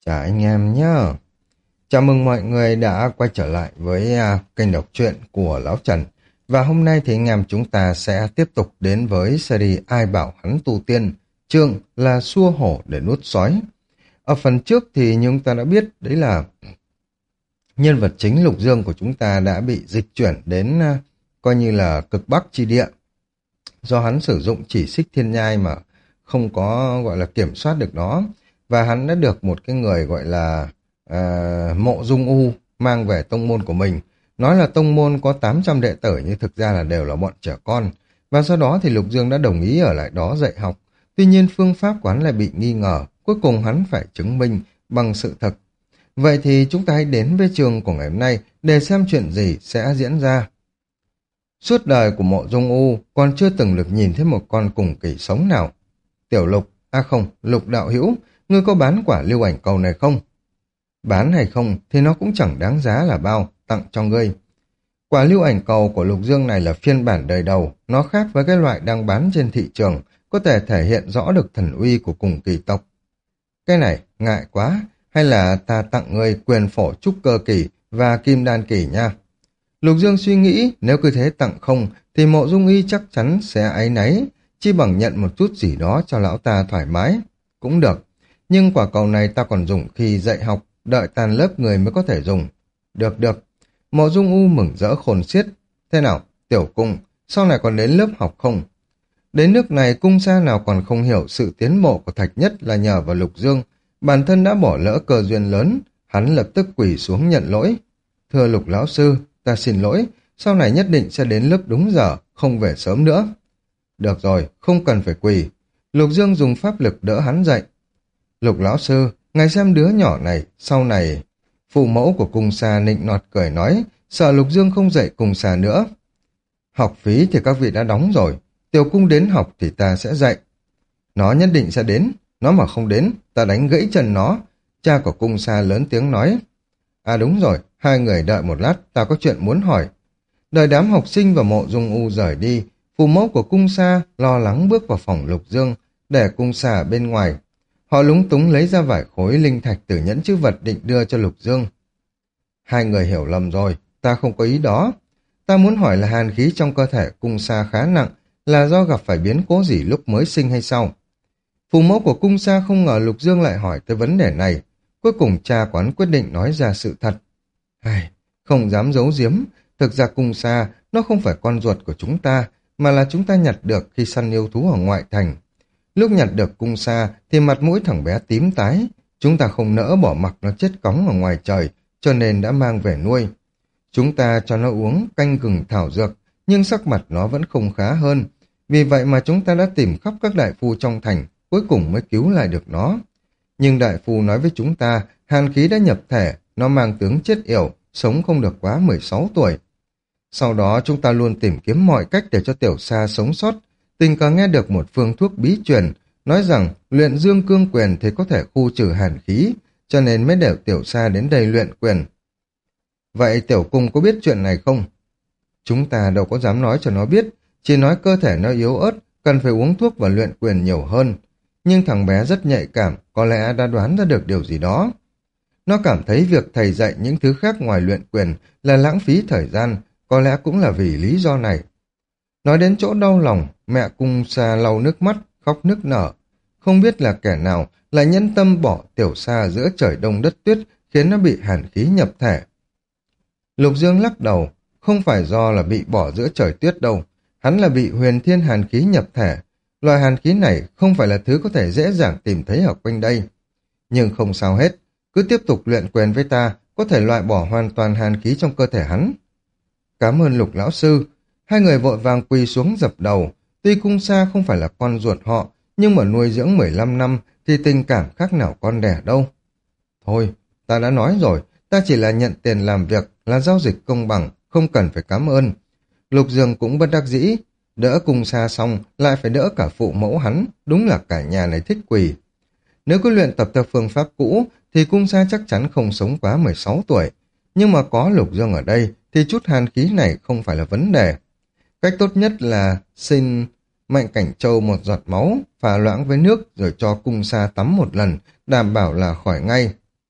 Chào anh em nhé. Chào mừng mọi người đã quay trở lại với kênh đọc truyện của Lão Trần. Và hôm nay thì anh em chúng ta sẽ tiếp tục đến với series Ai bảo hắn tu tiên, chương là xua hổ để nuốt sói. Ở phần trước thì chúng ta đã biết đấy là nhân vật chính Lục Dương của chúng ta đã bị dịch chuyển đến coi như là cực Bắc chi địa. Do hắn sử dụng chỉ xích thiên nhai mà không có gọi là kiểm soát được nó, và hắn đã được một cái người gọi là Mộ Dung U mang về tông môn của mình, nói là tông môn có 800 đệ tử nhưng thực ra là đều là bọn trẻ con, và sau đó thì Lục Dương đã đồng ý ở lại đó dạy học. Tuy nhiên phương pháp của hắn lại bị nghi ngờ, cuối cùng hắn phải chứng minh bằng sự thật. Vậy thì chúng ta hãy đến với trường của ngày hôm nay để xem chuyện gì sẽ diễn ra. Suốt đời của Mộ Dung U còn chưa từng được nhìn thấy một con cùng kỳ sống nào. Tiểu Lục, không, Lục đạo hữu, ngươi có bán quả lưu ảnh cầu này không? Bán hay không thì nó cũng chẳng đáng giá là bao, tặng cho ngươi. Quả lưu ảnh cầu của Lục Dương này là phiên bản đời đầu, nó khác với cái loại đang bán trên thị trường, có thể thể hiện rõ được thần uy của cùng kỳ tộc. Cái này, ngại quá, hay là ta tặng ngươi quyền phổ trúc cơ kỳ và kim đan kỳ nha. Lục Dương suy nghĩ nếu cứ thế tặng không thì Mộ Dung Y chắc chắn sẽ áy náy, chi bằng nhận một chút gì đó cho lão ta thoải mái. Cũng được, nhưng quả cầu này ta còn dùng khi dạy học, đợi tàn lớp người mới có thể dùng. Được được, Mộ Dung U mừng rỡ khôn xiết. Thế nào, Tiểu Cung, sau này còn đến lớp học không? Đến nước này cung sa nào còn không hiểu sự tiến bộ của Thạch Nhất là nhờ vào Lục Dương, bản thân đã bỏ lỡ cơ duyên lớn, hắn lập tức quỳ xuống nhận lỗi. Thưa Lục lão sư, ta xin lỗi, sau này nhất định sẽ đến lớp đúng giờ, không về sớm nữa. Được rồi, không cần phải quỳ. Lục Dương dùng pháp lực đỡ hắn dậy. Lục lão sư, ngài xem đứa nhỏ này, sau này... Phụ mẫu của cung sa nịnh nọt cười nói, sợ Lục Dương không dạy cung sa nữa. Học phí thì các vị đã đóng rồi, Tiểu Cung đến học thì ta sẽ dạy. Nó nhất định sẽ đến, nó mà không đến, ta đánh gãy chân nó. Cha của cung sa lớn tiếng nói. À đúng rồi, hai người đợi một lát, ta có chuyện muốn hỏi. Đợi đám học sinh và Mộ Dung U rời đi, phụ mẫu của cung sa lo lắng bước vào phòng Lục Dương, để cung sa ở bên ngoài. Họ lúng túng lấy ra vài khối linh thạch từ nhẫn chữ vật định đưa cho Lục Dương. Hai người hiểu lầm rồi, ta không có ý đó. Ta muốn hỏi là hàn khí trong cơ thể cung sa khá nặng, là do gặp phải biến cố gì lúc mới sinh hay sao? Phụ mẫu của cung sa không ngờ Lục Dương lại hỏi tới vấn đề này. Cuối cùng cha quán quyết định nói ra sự thật. Không dám giấu giếm, thực ra cung sa nó không phải con ruột của chúng ta, mà là chúng ta nhặt được khi săn yêu thú ở ngoại thành. Lúc nhặt được cung sa thì mặt mũi thằng bé tím tái, chúng ta không nỡ bỏ mặc nó chết cóng ở ngoài trời, cho nên đã mang về nuôi. Chúng ta cho nó uống canh gừng thảo dược, nhưng sắc mặt nó vẫn không khá hơn. Vì vậy mà chúng ta đã tìm khắp các đại phu trong thành, cuối cùng mới cứu lại được nó. Nhưng đại phu nói với chúng ta, hàn khí đã nhập thể, nó mang tướng chết yểu, sống không được quá 16 tuổi. Sau đó chúng ta luôn tìm kiếm mọi cách để cho tiểu sa sống sót, tình cờ nghe được một phương thuốc bí truyền, nói rằng luyện dương cương quyền thì có thể khu trừ hàn khí, cho nên mới để tiểu sa đến đây luyện quyền. Vậy Tiểu Cung có biết chuyện này không? Chúng ta đâu có dám nói cho nó biết, chỉ nói cơ thể nó yếu ớt, cần phải uống thuốc và luyện quyền nhiều hơn. Nhưng thằng bé rất nhạy cảm, có lẽ đã đoán ra được điều gì đó. Nó cảm thấy việc thầy dạy những thứ khác ngoài luyện quyền là lãng phí thời gian, có lẽ cũng là vì lý do này. Nói đến chỗ đau lòng, mẹ cung sa lau nước mắt, khóc nức nở. Không biết là kẻ nào lại nhẫn tâm bỏ tiểu sa giữa trời đông đất tuyết, khiến nó bị hàn khí nhập thể. Lục Dương lắc đầu, không phải do là bị bỏ giữa trời tuyết đâu, hắn là bị huyền thiên hàn khí nhập thể. Loại hàn khí này không phải là thứ có thể dễ dàng tìm thấy ở quanh đây. Nhưng không sao hết, cứ tiếp tục luyện quyền với ta, có thể loại bỏ hoàn toàn hàn khí trong cơ thể hắn. Cảm ơn Lục lão sư. Hai người vội vàng quỳ xuống dập đầu. Tuy cung sa không phải là con ruột họ, nhưng mà nuôi dưỡng 15 năm thì tình cảm khác nào con đẻ đâu. Thôi, ta đã nói rồi, ta chỉ là nhận tiền làm việc, là giao dịch công bằng, không cần phải cảm ơn. Lục Dương cũng bất đắc dĩ, đỡ cung sa xong lại phải đỡ cả phụ mẫu hắn, đúng là cả nhà này thích quỳ. Nếu cứ luyện tập theo phương pháp cũ thì cung sa chắc chắn không sống quá 16 tuổi, nhưng mà có Lục Dương ở đây thì chút hàn khí này không phải là vấn đề. Cách tốt nhất là xin Mạnh Cảnh Châu một giọt máu, pha loãng với nước rồi cho cung sa tắm một lần, đảm bảo là khỏi ngay.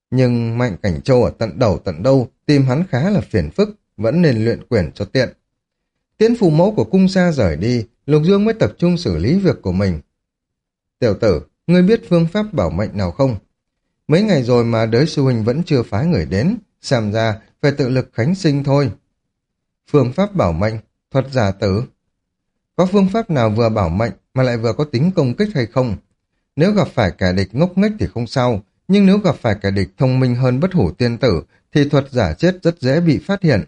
Nhưng Mạnh Cảnh Châu ở tận đầu tận đâu, tìm hắn khá là phiền phức, vẫn nên luyện quyền cho tiện. Tiễn phụ mẫu của cung gia rời đi, Lục Dương mới tập trung xử lý việc của mình. Tiểu tử, ngươi biết phương pháp bảo mệnh nào không? Mấy ngày rồi mà đới sư huynh vẫn chưa phái người đến, xem ra phải tự lực khánh sinh thôi. Phương pháp bảo mệnh, thuật giả tử. Có phương pháp nào vừa bảo mệnh mà lại vừa có tính công kích hay không? Nếu gặp phải kẻ địch ngốc nghếch thì không sao, nhưng nếu gặp phải kẻ địch thông minh hơn Bất Hủ Tiên Tử thì thuật giả chết rất dễ bị phát hiện.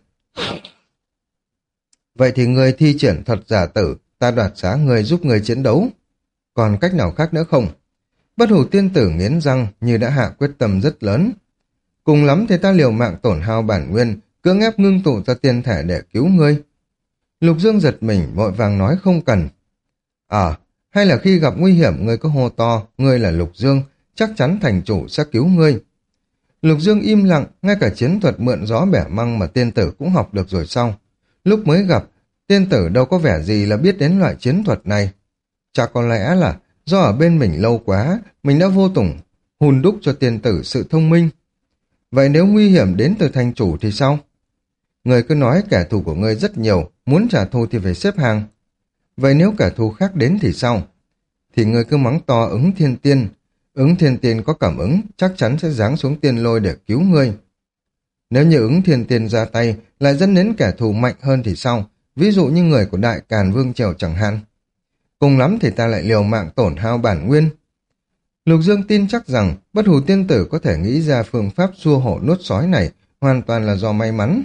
Vậy thì người thi triển thuật giả tử, ta đoạt xá người giúp người chiến đấu. Còn cách nào khác nữa không? Bất Hủ Tiên Tử nghiến răng như đã hạ quyết tâm rất lớn. Cùng lắm thì ta liều mạng tổn hao bản nguyên, cưỡng ép ngưng tụ ra tiên thể để cứu ngươi. Lục Dương giật mình, vội vàng nói không cần. Hay là khi gặp nguy hiểm ngươi có hô to, ngươi là Lục Dương, chắc chắn thành chủ sẽ cứu ngươi. Lục Dương im lặng, ngay cả chiến thuật mượn gió bẻ măng mà tiên tử cũng học được rồi sao? Lúc mới gặp, tiên tử đâu có vẻ gì là biết đến loại chiến thuật này. Chắc có lẽ là do ở bên mình lâu quá, mình đã vô tình hùn đúc cho tiên tử sự thông minh. Vậy nếu nguy hiểm đến từ thành chủ thì sao? Người cứ nói kẻ thù của ngươi rất nhiều, muốn trả thù thì phải xếp hàng. Vậy nếu kẻ thù khác đến thì sao? Thì ngươi cứ mắng to ứng thiên tiên. Ứng thiên tiên có cảm ứng, chắc chắn sẽ giáng xuống tiên lôi để cứu ngươi. Nếu như ứng thiên tiên ra tay, lại dẫn đến kẻ thù mạnh hơn thì sao? Ví dụ như người của Đại Càn Vương Triều chẳng hạn. Cùng lắm thì ta lại liều mạng tổn hao bản nguyên. Lục Dương tin chắc rằng Bất Hủ Tiên Tử có thể nghĩ ra phương pháp xua hổ nuốt sói này hoàn toàn là do may mắn.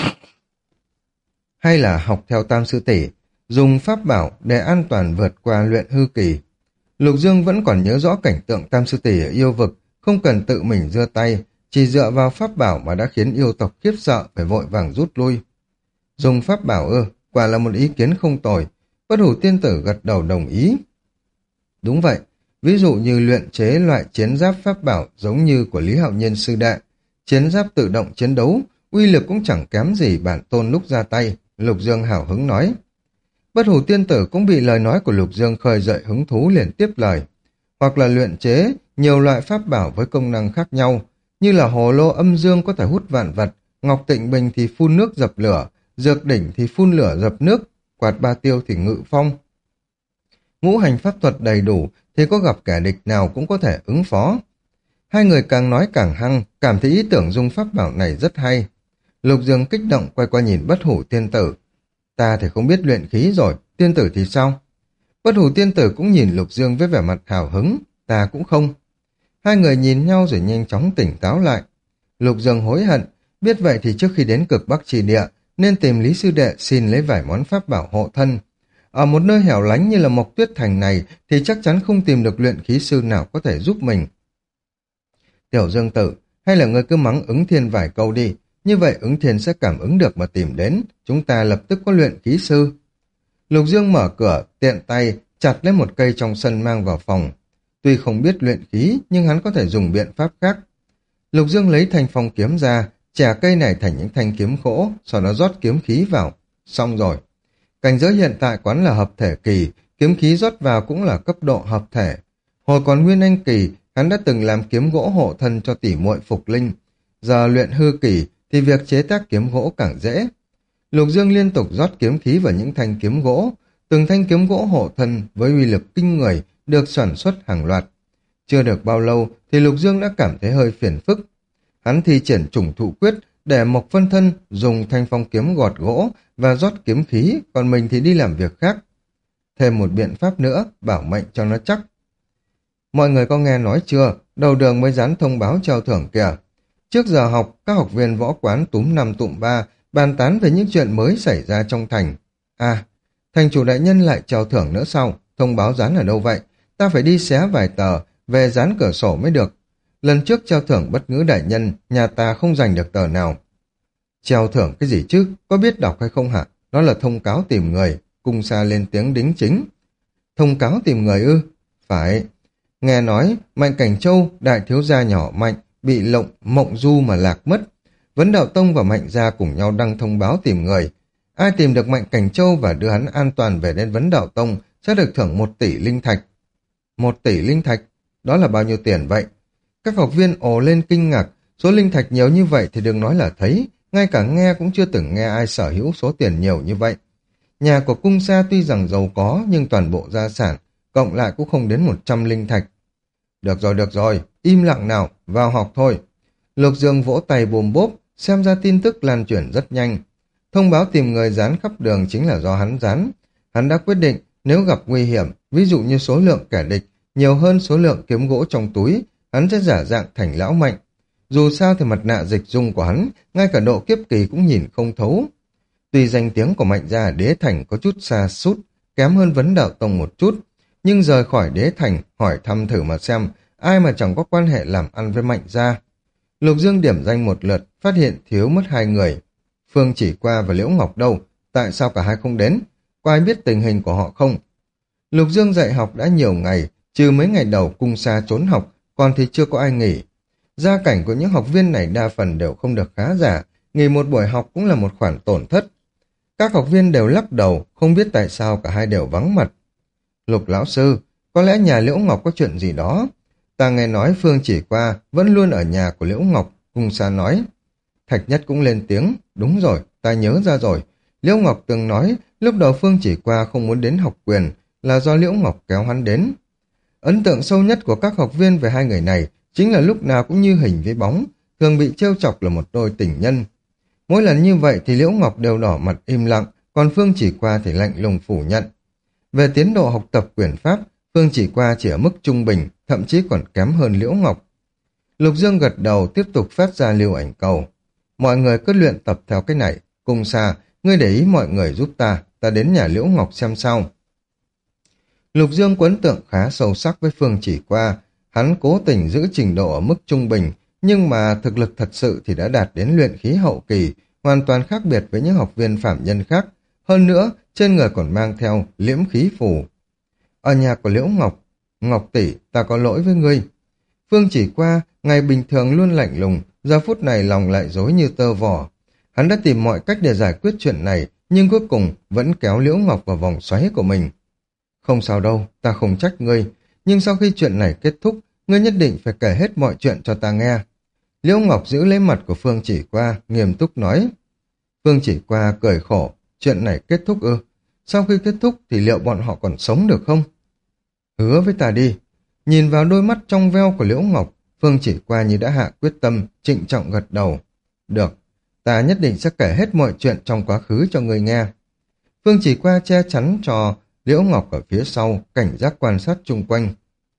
Hay là học theo Tam Sư Tỷ, dùng pháp bảo để an toàn vượt qua luyện hư kỳ. Lục Dương vẫn còn nhớ rõ cảnh tượng Tam Sư Tỷ ở yêu vực, không cần tự mình giơ tay, chỉ dựa vào pháp bảo mà đã khiến yêu tộc khiếp sợ phải vội vàng rút lui. Dùng pháp bảo quả là một ý kiến không tồi. Bất Hủ Tiên Tử gật đầu đồng ý. Đúng vậy, ví dụ như luyện chế loại chiến giáp pháp bảo giống như của Lý Hạo Nhiên sư đệ, chiến giáp tự động chiến đấu, uy lực cũng chẳng kém gì bản tôn lúc ra tay, Lục Dương hào hứng nói. Bất Hủ Tiên Tử cũng bị lời nói của Lục Dương khơi dậy hứng thú liền tiếp lời. Hoặc là luyện chế nhiều loại pháp bảo với công năng khác nhau, như là hồ lô âm dương có thể hút vạn vật, ngọc tịnh bình thì phun nước dập lửa, dược đỉnh thì phun lửa dập nước, quạt ba tiêu thì ngự phong. Ngũ hành pháp thuật đầy đủ thì có gặp kẻ địch nào cũng có thể ứng phó. Hai người càng nói càng hăng, cảm thấy ý tưởng dùng pháp bảo này rất hay. Lục Dương kích động quay qua nhìn Bất Hủ Tiên Tử. Ta thì không biết luyện khí rồi, tiên tử thì sao? Bất Hủ Tiên Tử cũng nhìn Lục Dương với vẻ mặt hào hứng, ta cũng không. Hai người nhìn nhau rồi nhanh chóng tỉnh táo lại. Lục Dương hối hận, biết vậy thì trước khi đến cực Bắc Trì Địa, nên tìm Lý Sư Đệ xin lấy vài món pháp bảo hộ thân. Ở một nơi hẻo lánh như là Mộc Tuyết Thành này thì chắc chắn không tìm được luyện khí sư nào có thể giúp mình. Tiểu Dương Tử, hay là ngươi cứ mắng Ứng Thiên vài câu đi, như vậy Ứng Thiên sẽ cảm ứng được mà tìm đến, chúng ta lập tức có luyện khí sư. Lục Dương mở cửa, tiện tay, chặt lấy một cây trong sân mang vào phòng. Tuy không biết luyện khí, nhưng hắn có thể dùng biện pháp khác. Lục Dương lấy thanh phong kiếm ra, chẻ cây này thành những thanh kiếm gỗ, sau đó rót kiếm khí vào. Xong rồi. Cảnh giới hiện tại quán là hợp thể kỳ, kiếm khí rót vào cũng là cấp độ hợp thể. Hồi còn Nguyên Anh kỳ, hắn đã từng làm kiếm gỗ hộ thân cho tỷ muội Phục Linh. Giờ luyện hư kỳ thì việc chế tác kiếm gỗ càng dễ. Lục Dương liên tục rót kiếm khí vào những thanh kiếm gỗ, từng thanh kiếm gỗ hộ thân với uy lực kinh người được sản xuất hàng loạt. Chưa được bao lâu thì Lục Dương đã cảm thấy hơi phiền phức. Hắn thi triển trùng thụ quyết để Mộc Phân Thân dùng thanh phong kiếm gọt gỗ và rót kiếm khí, còn mình thì đi làm việc khác. Thêm một biện pháp nữa, bảo mệnh cho nó chắc. Mọi người có nghe nói chưa, đầu đường mới dán thông báo treo thưởng kìa. Trước giờ học, các học viên võ quán túm năm tụm ba, bàn tán về những chuyện mới xảy ra trong thành. À, thành chủ đại nhân lại treo thưởng nữa sao? Thông báo dán ở đâu vậy? Ta phải đi xé vài tờ, về dán cửa sổ mới được. Lần trước treo thưởng Bất Ngữ đại nhân, nhà ta không giành được tờ nào. Treo thưởng cái gì chứ? Có biết đọc hay không hả? Đó là thông cáo tìm người. Cung Sa lên tiếng đính chính. Thông cáo tìm người ư? Phải. Nghe nói, Mạnh Cảnh Châu, đại thiếu gia nhỏ Mạnh, bị mộng du mà lạc mất. Vấn Đạo Tông và Mạnh gia cùng nhau đăng thông báo tìm người. Ai tìm được Mạnh Cảnh Châu và đưa hắn an toàn về đến Vấn Đạo Tông sẽ được thưởng 1 tỷ linh thạch. 1 tỷ linh thạch? Đó là bao nhiêu tiền vậy? Các học viên ồ lên kinh ngạc, Số linh thạch nhiều như vậy thì đừng nói là thấy, ngay cả nghe cũng chưa từng nghe ai sở hữu số tiền nhiều như vậy. Nhà của cung Sa tuy rằng giàu có nhưng toàn bộ gia sản, cộng lại cũng không đến 100 linh thạch. Được rồi, im lặng nào, vào học thôi. Lục Dương vỗ tay bùm bốp, xem ra tin tức lan truyền rất nhanh. Thông báo tìm người dán khắp đường chính là do hắn dán. Hắn đã quyết định nếu gặp nguy hiểm, ví dụ như số lượng kẻ địch nhiều hơn số lượng kiếm gỗ trong túi, hắn sẽ giả dạng thành lão mạnh. Dù sao thì mặt nạ dịch dung của hắn, ngay cả độ kiếp kỳ cũng nhìn không thấu. Tuy danh tiếng của Mạnh gia ở Đế Thành có chút xa sút kém hơn Vấn Đạo Tông một chút, nhưng rời khỏi Đế Thành hỏi thăm thử mà xem, ai mà chẳng có quan hệ làm ăn với Mạnh gia. Lục Dương điểm danh một lượt, phát hiện thiếu mất 2 người. Phương Chỉ Qua và Liễu Ngọc đâu? Tại sao cả hai không đến? Có ai biết tình hình của họ không? Lục Dương dạy học đã nhiều ngày, trừ mấy ngày đầu cung Sa trốn học, còn thì chưa có ai nghỉ. Gia cảnh của những học viên này đa phần đều không được khá giả, nghỉ một buổi học cũng là một khoản tổn thất. Các học viên đều lắc đầu, không biết tại sao cả hai đều vắng mặt. Lục lão sư, có lẽ nhà Liễu Ngọc có chuyện gì đó. Ta nghe nói Phương Chỉ Qua vẫn luôn ở nhà của Liễu Ngọc, cung Sa nói. Thạch Nhất cũng lên tiếng, đúng rồi, ta nhớ ra rồi. Liễu Ngọc từng nói lúc đầu Phương Chỉ Qua không muốn đến học quyền là do Liễu Ngọc kéo hắn đến. Ấn tượng sâu nhất của các học viên về hai người này chính là lúc nào cũng như hình với bóng, thường bị trêu chọc là một đôi tình nhân. Mỗi lần như vậy thì Liễu Ngọc đều đỏ mặt im lặng, còn Phương Chỉ Qua thì lạnh lùng phủ nhận. Về tiến độ học tập quyền pháp, Phương Chỉ Qua chỉ ở mức trung bình, thậm chí còn kém hơn Liễu Ngọc. Lục Dương gật đầu tiếp tục phát ra lưu ảnh cầu. Mọi người cứ luyện tập theo cái này, cùng Sa, ngươi để ý mọi người giúp ta đến nhà Liễu Ngọc xem sao. Lục Dương có ấn tượng khá sâu sắc với Phương Chỉ Qua, hắn cố tình giữ trình độ ở mức trung bình, nhưng mà thực lực thật sự thì đã đạt đến luyện khí hậu kỳ, hoàn toàn khác biệt với những học viên phạm nhân khác. Hơn nữa, trên người còn mang theo liễm khí phù. Ở nhà của Liễu Ngọc, Ngọc tỷ, ta có lỗi với ngươi. Phương Chỉ Qua, ngày bình thường luôn lạnh lùng, giờ phút này lòng lại rối như tơ vò. Hắn đã tìm mọi cách để giải quyết chuyện này, nhưng cuối cùng vẫn kéo Liễu Ngọc vào vòng xoáy của mình. Không sao đâu, ta không trách ngươi, nhưng sau khi chuyện này kết thúc, ngươi nhất định phải kể hết mọi chuyện cho ta nghe. Liễu Ngọc giữ lấy mặt của Phương Chỉ Qua, nghiêm túc nói. Phương Chỉ Qua cười khổ, chuyện này kết thúc ư? Sau khi kết thúc thì liệu bọn họ còn sống được không? Hứa với ta đi. Nhìn vào đôi mắt trong veo của Liễu Ngọc, Phương Chỉ Qua như đã hạ quyết tâm, trịnh trọng gật đầu. Được, ta nhất định sẽ kể hết mọi chuyện trong quá khứ cho ngươi nghe. Phương Chỉ Qua che chắn cho Liễu Ngọc ở phía sau, cảnh giác quan sát chung quanh.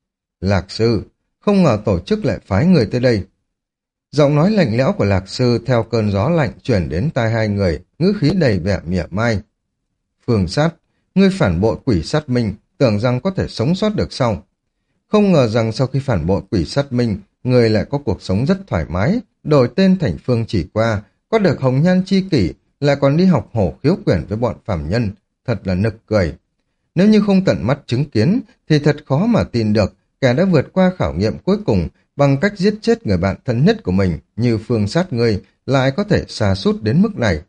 Lạc sư, không ngờ tổ chức lại phái người tới đây. Giọng nói lạnh lẽo của Lạc sư theo cơn gió lạnh chuyển đến tai hai người, ngữ khí đầy vẻ mỉa mai. Phương Sát, ngươi phản bội Quỷ Sát Minh, tưởng rằng có thể sống sót được sao? Không ngờ rằng sau khi phản bội Quỷ Sát Minh, người lại có cuộc sống rất thoải mái, đổi tên thành Phương Chỉ Qua, có được hồng nhan chi kỷ, lại còn đi học hổ khiếu quyển với bọn phàm nhân, thật là nực cười. Nếu như không tận mắt chứng kiến, thì thật khó mà tin được kẻ đã vượt qua khảo nghiệm cuối cùng bằng cách giết chết người bạn thân nhất của mình như Phương Sát ngươi lại có thể sa sút đến mức này.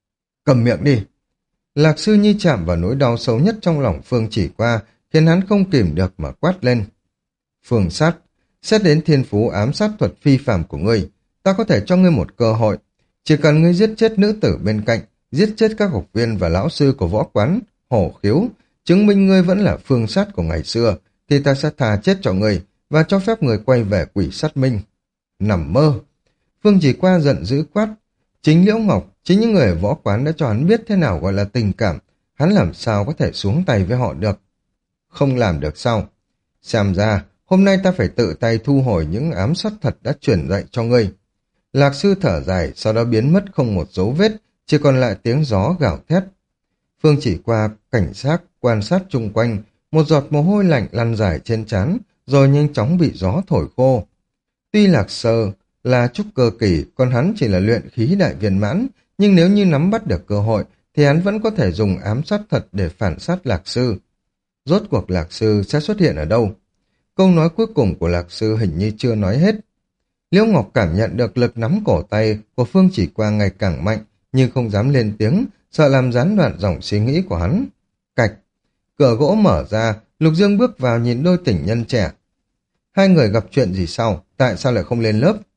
Cầm miệng đi! Lạc sư như chạm vào nỗi đau sâu nhất trong lòng Phương Chỉ Qua, khiến hắn không kìm được mà quát lên. Phương Sát, xét đến thiên phú ám sát thuật phi phàm của ngươi, ta có thể cho ngươi một cơ hội. Chỉ cần ngươi giết chết nữ tử bên cạnh, giết chết các học viên và lão sư của võ quán, hổ khiếu, chứng minh ngươi vẫn là Phương Sát của ngày xưa, thì ta sẽ tha chết cho ngươi và cho phép người quay về Quỷ Sát Minh. Nằm mơ! Phương Chỉ Qua giận dữ quát. Chính Liễu Ngọc, chính những người ở võ quán đã cho hắn biết thế nào gọi là tình cảm, hắn làm sao có thể xuống tay với họ được. Không làm được sao? Xem ra, hôm nay ta phải tự tay thu hồi những ám sát thật đã truyền dạy cho ngươi. Lạc sư thở dài, sau đó biến mất không một dấu vết, chỉ còn lại tiếng gió gào thét. Phương Chỉ Qua cảnh giác, quan sát chung quanh, một giọt mồ hôi lạnh lăn dài trên trán, rồi nhanh chóng bị gió thổi khô. Tuy Lạc Sơ là trúc cơ kỳ, còn hắn chỉ là luyện khí đại viên mãn, nhưng nếu như nắm bắt được cơ hội, thì hắn vẫn có thể dùng ám sát thật để phản sát Lạc Sư. Rốt cuộc Lạc Sư sẽ xuất hiện ở đâu? Câu nói cuối cùng của Lạc Sư hình như chưa nói hết. Liễu Ngọc cảm nhận được lực nắm cổ tay của Phương Chỉ Qua ngày càng mạnh, nhưng không dám lên tiếng, sợ làm gián đoạn dòng suy nghĩ của hắn. Cạch, cửa gỗ mở ra, Lục Dương bước vào nhìn đôi tình nhân trẻ. Hai người gặp chuyện gì sao? Tại sao lại không lên lớp?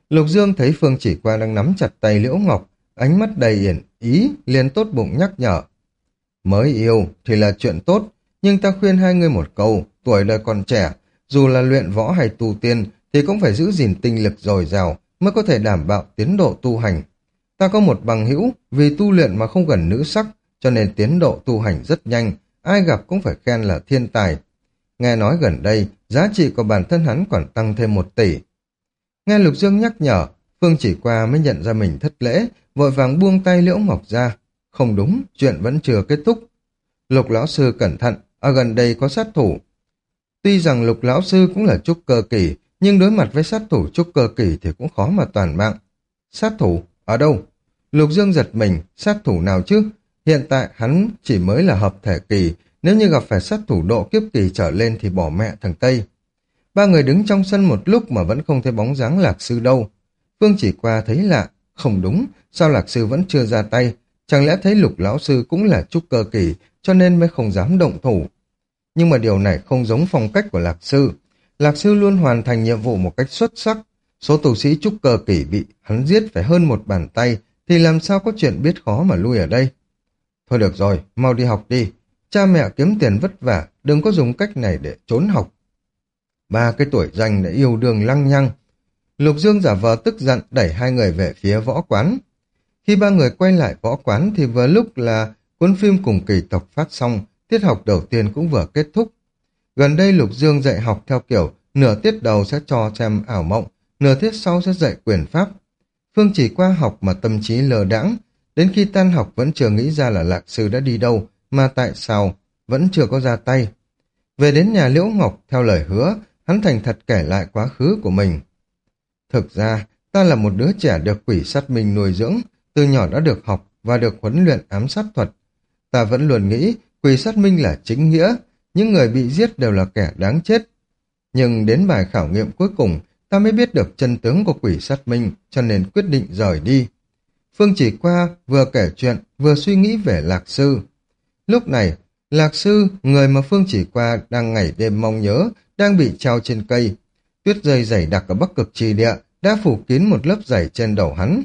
Lục Dương thấy Phương Chỉ Qua đang nắm chặt tay Liễu Ngọc, ánh mắt đầy yển ý, liền tốt bụng nhắc nhở. Mới yêu thì là chuyện tốt, nhưng ta khuyên hai người một câu, tuổi đời còn trẻ, dù là luyện võ hay tu tiên thì cũng phải giữ gìn tinh lực dồi dào mới có thể đảm bảo tiến độ tu hành. Ta có một bằng hữu, vì tu luyện mà không gần nữ sắc, cho nên tiến độ tu hành rất nhanh, ai gặp cũng phải khen là thiên tài. Nghe nói gần đây, giá trị của bản thân hắn còn tăng thêm 1 tỷ. Nghe Lục Dương nhắc nhở, Phương Chỉ Qua mới nhận ra mình thất lễ, vội vàng buông tay Liễu Ngọc ra. Không đúng, chuyện vẫn chưa kết thúc. Lục lão sư cẩn thận, ở gần đây có sát thủ. Tuy rằng Lục lão sư cũng là trúc cơ kỳ, nhưng đối mặt với sát thủ trúc cơ kỳ thì cũng khó mà toàn mạng. Sát thủ? Ở đâu? Lục Dương giật mình, sát thủ nào chứ? Hiện tại hắn chỉ mới là hợp thể kỳ, nếu như gặp phải sát thủ độ kiếp kỳ trở lên thì bỏ mẹ thằng Tây. Ba người đứng trong sân một lúc mà vẫn không thấy bóng dáng Lạc Sư đâu. Phương Chỉ Qua thấy lạ, không đúng, sao Lạc Sư vẫn chưa ra tay? Chẳng lẽ thấy Lục lão sư cũng là trúc cơ kỳ, cho nên mới không dám động thủ? Nhưng mà điều này không giống phong cách của Lạc Sư. Lạc Sư luôn hoàn thành nhiệm vụ một cách xuất sắc. Số tù sĩ trúc cơ kỳ bị hắn giết phải hơn 1 bàn tay, thì làm sao có chuyện biết khó mà lui ở đây? Thôi được rồi, mau đi học đi. Cha mẹ kiếm tiền vất vả, đừng có dùng cách này để trốn học. 3 cái tuổi ranh đã yêu đương lăng nhăng. Lục Dương giả vờ tức giận đẩy hai người về phía võ quán. Khi ba người quay lại võ quán thì vừa lúc là cuốn phim cùng kỳ tộc phát xong, tiết học đầu tiên cũng vừa kết thúc. Gần đây Lục Dương dạy học theo kiểu nửa tiết đầu sẽ cho xem ảo mộng, nửa tiết sau sẽ dạy quyền pháp. Phương Chỉ Qua học mà tâm trí lờ đãng, đến khi tan học vẫn chưa nghĩ ra là Lạc Sư đã đi đâu, mà tại sao vẫn chưa có ra tay. Về đến nhà Liễu Ngọc, theo lời hứa, hắn thành thật kể lại quá khứ của mình. Thực ra, ta là một đứa trẻ được quỷ sát minh nuôi dưỡng, từ nhỏ đã được học và được huấn luyện ám sát thuật. Ta vẫn luôn nghĩ quỷ sát minh là chính nghĩa, những người bị giết đều là kẻ đáng chết. Nhưng đến bài khảo nghiệm cuối cùng, ta mới biết được chân tướng của quỷ sát minh, cho nên quyết định rời đi. Phương Chỉ Qua vừa kể chuyện, vừa suy nghĩ về Lạc Sư. Lúc này, Lạc Sư, người mà Phương Chỉ Qua đang ngày đêm mong nhớ, đang bị treo trên cây. Tuyết rơi dày đặc ở Bắc Cực Trì Địa đã phủ kín một lớp dày trên đầu hắn.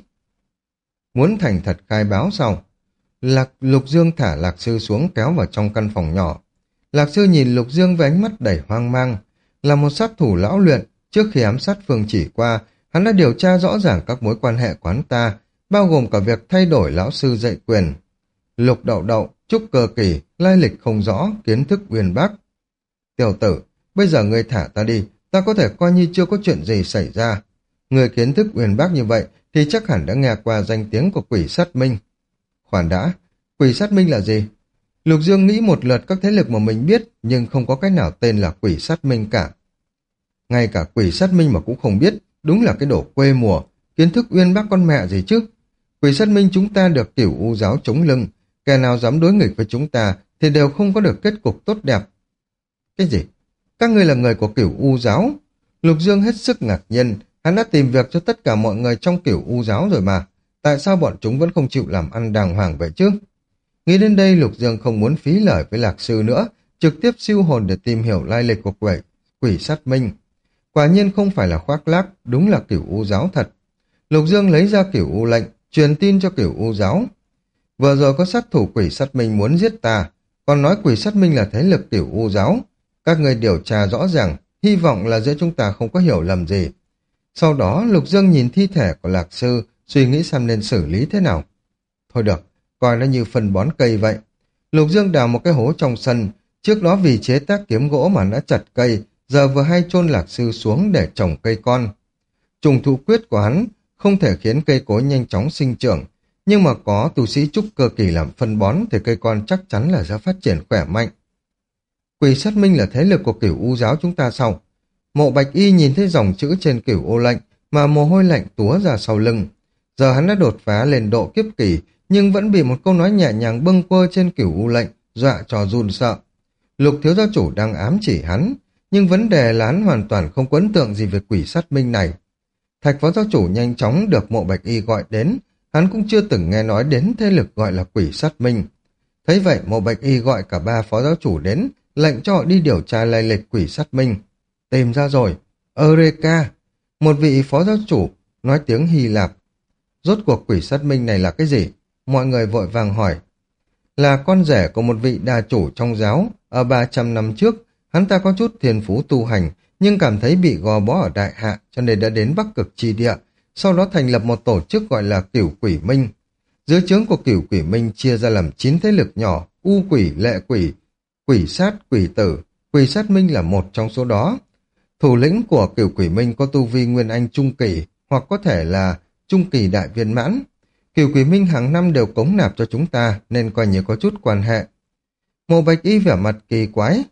Muốn thành thật khai báo sao? Lục Dương thả Lạc Sư xuống kéo vào trong căn phòng nhỏ. Lạc Sư nhìn Lục Dương với ánh mắt đầy hoang mang. Là một sát thủ lão luyện, trước khi ám sát Phương Chỉ Qua, hắn đã điều tra rõ ràng các mối quan hệ của hắn ta, bao gồm cả việc thay đổi lão sư dạy quyền. Lục Đậu Đậu, trúc cơ kỳ, lai lịch không rõ, kiến thức uyên bác. Tiểu tử, bây giờ ngươi thả ta đi, ta có thể coi như chưa có chuyện gì xảy ra. Người kiến thức uyên bác như vậy thì chắc hẳn đã nghe qua danh tiếng của quỷ sát minh. Khoan đã, quỷ sát minh là gì? Lục Dương nghĩ một lượt các thế lực mà mình biết, nhưng không có cái nào tên là quỷ sát minh cả. Ngay cả quỷ sát minh mà cũng không biết, đúng là cái đồ quê mùa, kiến thức uyên bác con mẹ gì chứ. Quỷ sát minh chúng ta được Cửu U giáo chống lưng, kẻ nào dám đối nghịch với chúng ta thì đều không có được kết cục tốt đẹp. Cái gì? Các ngươi là người của Cửu U giáo? Lục Dương hết sức ngạc nhiên, hắn đã tìm việc cho tất cả mọi người trong Cửu U giáo rồi mà. Tại sao bọn chúng vẫn không chịu làm ăn đàng hoàng vậy chứ? Nghĩ đến đây Lục Dương không muốn phí lời với Lạc Sư nữa, trực tiếp siêu hồn để tìm hiểu lai lịch của quỷ sát minh. Quả nhiên không phải là khoác lác, đúng là Cửu U giáo thật. Lục Dương lấy ra Cửu U lệnh, truyền tin cho Cửu U giáo. Vừa rồi có sát thủ quỷ sát minh muốn giết ta, còn nói quỷ sát minh là thế lực Cửu U giáo. Các người điều tra rõ ràng, hy vọng là giữa chúng ta không có hiểu lầm gì. Sau đó Lục Dương nhìn thi thể của Lạc Sư, suy nghĩ xem nên xử lý thế nào. Thôi được, coi nó như phân bón cây vậy. Lục Dương đào một cái hố trong sân, trước đó vì chế tác kiếm gỗ mà đã chặt cây, giờ vừa hay chôn Lạc Sư xuống để trồng cây con. Trùng thụ quyết của hắn không thể khiến cây cối nhanh chóng sinh trưởng, nhưng mà có tu sĩ trúc cơ kỳ làm phân bón thì cây con chắc chắn là sẽ phát triển khỏe mạnh. Quỷ sát minh là thế lực của Cửu U giáo chúng ta sao? Mộ Bạch Y nhìn thấy dòng chữ trên Cửu U lệnh mà mồ hôi lạnh túa ra sau lưng. Giờ hắn đã đột phá lên độ kiếp kỳ, nhưng vẫn bị một câu nói nhẹ nhàng bâng quơ trên Cửu U lệnh dọa cho run sợ. Lục thiếu gia chủ đang ám chỉ hắn, nhưng vấn đề là hắn hoàn toàn không có ấn tượng gì về quỷ sát minh này. Thạch phó giáo chủ nhanh chóng được Mộ Bạch Y gọi đến, hắn cũng chưa từng nghe nói đến thế lực gọi là quỷ sát minh. Thấy vậy Mộ Bạch Y gọi cả 3 phó giáo chủ đến, lệnh cho họ đi điều tra lai lịch quỷ sát minh. Tìm ra rồi, Eureka! Một vị phó giáo chủ nói tiếng Hy Lạp. Rốt cuộc quỷ sát minh này là cái gì? Mọi người vội vàng hỏi. Là con rể của một vị đà chủ trong giáo, ở 300 năm trước, hắn ta có chút thiên phú tu hành, nhưng cảm thấy bị gò bó ở đại hạ, cho nên đã đến Bắc Cực Chi Địa, sau đó thành lập một tổ chức gọi là Cửu Quỷ Minh. Dưới trướng của Cửu Quỷ Minh chia ra làm 9 thế lực nhỏ, u quỷ, lệ quỷ, quỷ sát, quỷ tử, quỷ sát minh là một trong số đó. Thủ lĩnh của Cửu Quỷ Minh có tu vi nguyên anh trung kỳ, hoặc có thể là trung kỳ đại viên mãn. Cửu Quỷ Minh hàng năm đều cống nạp cho chúng ta, nên coi như có chút quan hệ. Mộ Bạch Y vẻ mặt kỳ quái.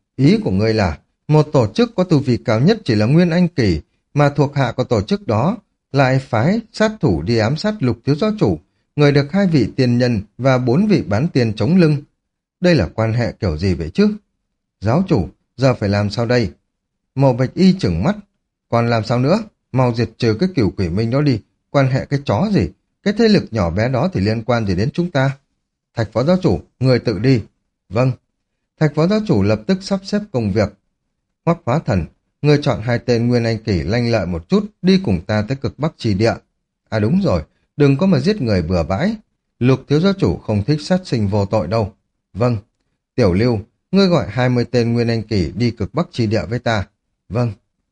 Ý của ngươi là, một tổ chức có tu vi cao nhất chỉ là nguyên anh kỳ, mà thuộc hạ của tổ chức đó lại phái sát thủ đi ám sát Lục thiếu giáo chủ, người được 2 vị tiền nhân và 4 vị bán tiền chống lưng. Đây là quan hệ kiểu gì vậy chứ? Giáo chủ, giờ phải làm sao đây? Mộ Bạch Y trừng mắt. Còn làm sao nữa? Mau diệt trừ cái Cửu Quỷ Minh đó đi. Quan hệ cái chó gì? Cái thế lực nhỏ bé đó thì liên quan gì đến chúng ta? Thạch phó giáo chủ, người tự đi. Vâng. Thạch phó giáo chủ lập tức sắp xếp công việc. Hoắc Hóa Thần, người chọn 2 tên nguyên anh kỳ lanh lợi một chút, đi cùng ta tới cực Bắc Chi Địa. À đúng rồi, đừng có mà giết người bừa bãi. Lục thiếu giáo chủ không thích sát sinh vô tội đâu. Vâng. Tiểu Lưu, ngươi gọi 20 tên nguyên anh kỳ đi cực Bắc Chi Địa với ta. Vâng.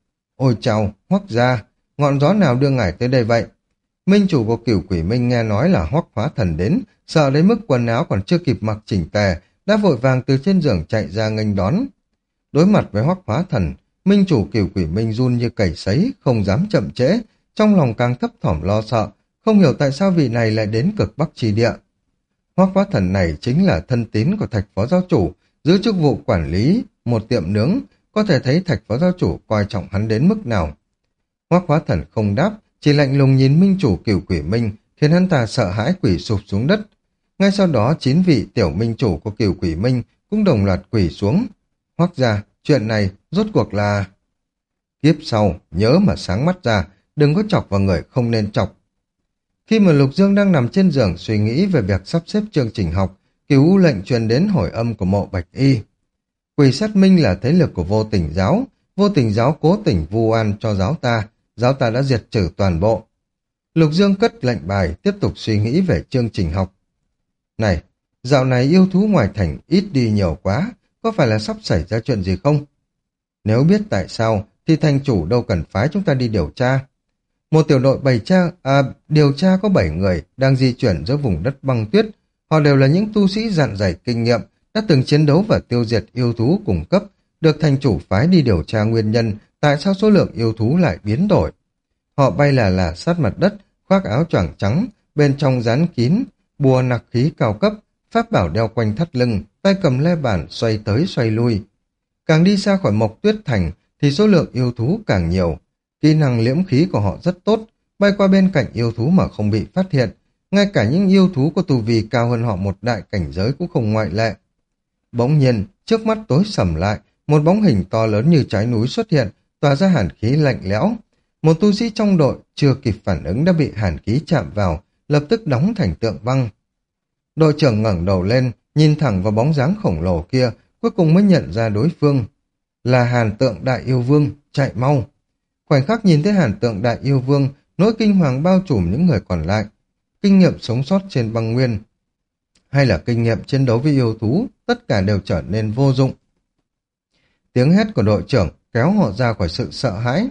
Ôi chào, Hoắc gia, ngọn gió nào đưa ngài tới đây vậy? Minh chủ của Cửu Quỷ Minh nghe nói là Hoắc Hóa Thần đến, sợ đến mức quần áo còn chưa kịp mặc chỉnh tề, đã vội vàng từ trên giường chạy ra nghênh đón. Đối mặt với Hoắc Hóa Thần, Minh chủ Cửu Quỷ Minh run như cầy sấy, không dám chậm trễ, trong lòng càng thấp thỏm lo sợ, không hiểu tại sao vị này lại đến cực Bắc Chi Địa. Hoắc Hóa Thần này chính là thân tín của Thạch phó giáo chủ, giữ chức vụ quản lý một tiệm nướng, có thể thấy Thạch phó giáo chủ coi trọng hắn đến mức nào. Hoắc Hóa Thần không đáp, chỉ lạnh lùng nhìn Minh chủ Cửu Quỷ Minh, khiến hắn ta sợ hãi quỳ sụp xuống đất. Ngay sau đó 9 vị tiểu minh chủ của Cửu Quỷ Minh cũng đồng loạt quỳ xuống. Hoắc gia, chuyện này rốt cuộc là... Kiếp sau, nhớ mà sáng mắt ra, đừng có chọc vào người không nên chọc. Khi mà Lục Dương đang nằm trên giường suy nghĩ về việc sắp xếp chương trình học, Cửu U lệnh truyền đến hồi âm của Mộ Bạch Y. Quỷ sát minh là thế lực của vô tình giáo cố tình vu oan cho giáo ta đã diệt trừ toàn bộ. Lục Dương cất lệnh bài, tiếp tục suy nghĩ về chương trình học. Này, dạo này yêu thú ngoài thành ít đi nhiều quá, có phải là sắp xảy ra chuyện gì không? Nếu biết tại sao, thì thành chủ đâu cần phái chúng ta đi điều tra. Một tiểu đội điều tra có 7 người đang di chuyển giữa vùng đất băng tuyết. Họ đều là những tu sĩ dạn dày kinh nghiệm, đã từng chiến đấu và tiêu diệt yêu thú cùng cấp, được thành chủ phái đi điều tra nguyên nhân tại sao số lượng yêu thú lại biến đổi. Họ bay là sát mặt đất, khoác áo choàng trắng, bên trong dán kín bùa nặc khí cao cấp, pháp bảo đeo quanh thắt lưng, tay cầm le bàn xoay tới xoay lui. Càng đi xa khỏi Mộc Tuyết Thành thì số lượng yêu thú càng nhiều. Kỹ năng liễm khí của họ rất tốt, bay qua bên cạnh yêu thú mà không bị phát hiện. Ngay cả những yêu thú có tu vi cao hơn họ một đại cảnh giới cũng không ngoại lệ. Bỗng nhiên, trước mắt tối sầm lại, một bóng hình to lớn như trái núi xuất hiện, tỏa ra hàn khí lạnh lẽo. Một tu sĩ trong đội chưa kịp phản ứng đã bị hàn khí chạm vào, lập tức đóng thành tượng băng. Đội trưởng ngẩng đầu lên, nhìn thẳng vào bóng dáng khổng lồ kia, cuối cùng mới nhận ra đối phương. Là Hàn Tượng Đại Yêu Vương, chạy mau. Khoảnh khắc nhìn thấy Hàn Tượng Đại Yêu Vương, nỗi kinh hoàng bao trùm những người còn lại. Kinh nghiệm sống sót trên băng nguyên, hay là kinh nghiệm chiến đấu với yêu thú, tất cả đều trở nên vô dụng. Tiếng hét của đội trưởng kéo họ ra khỏi sự sợ hãi.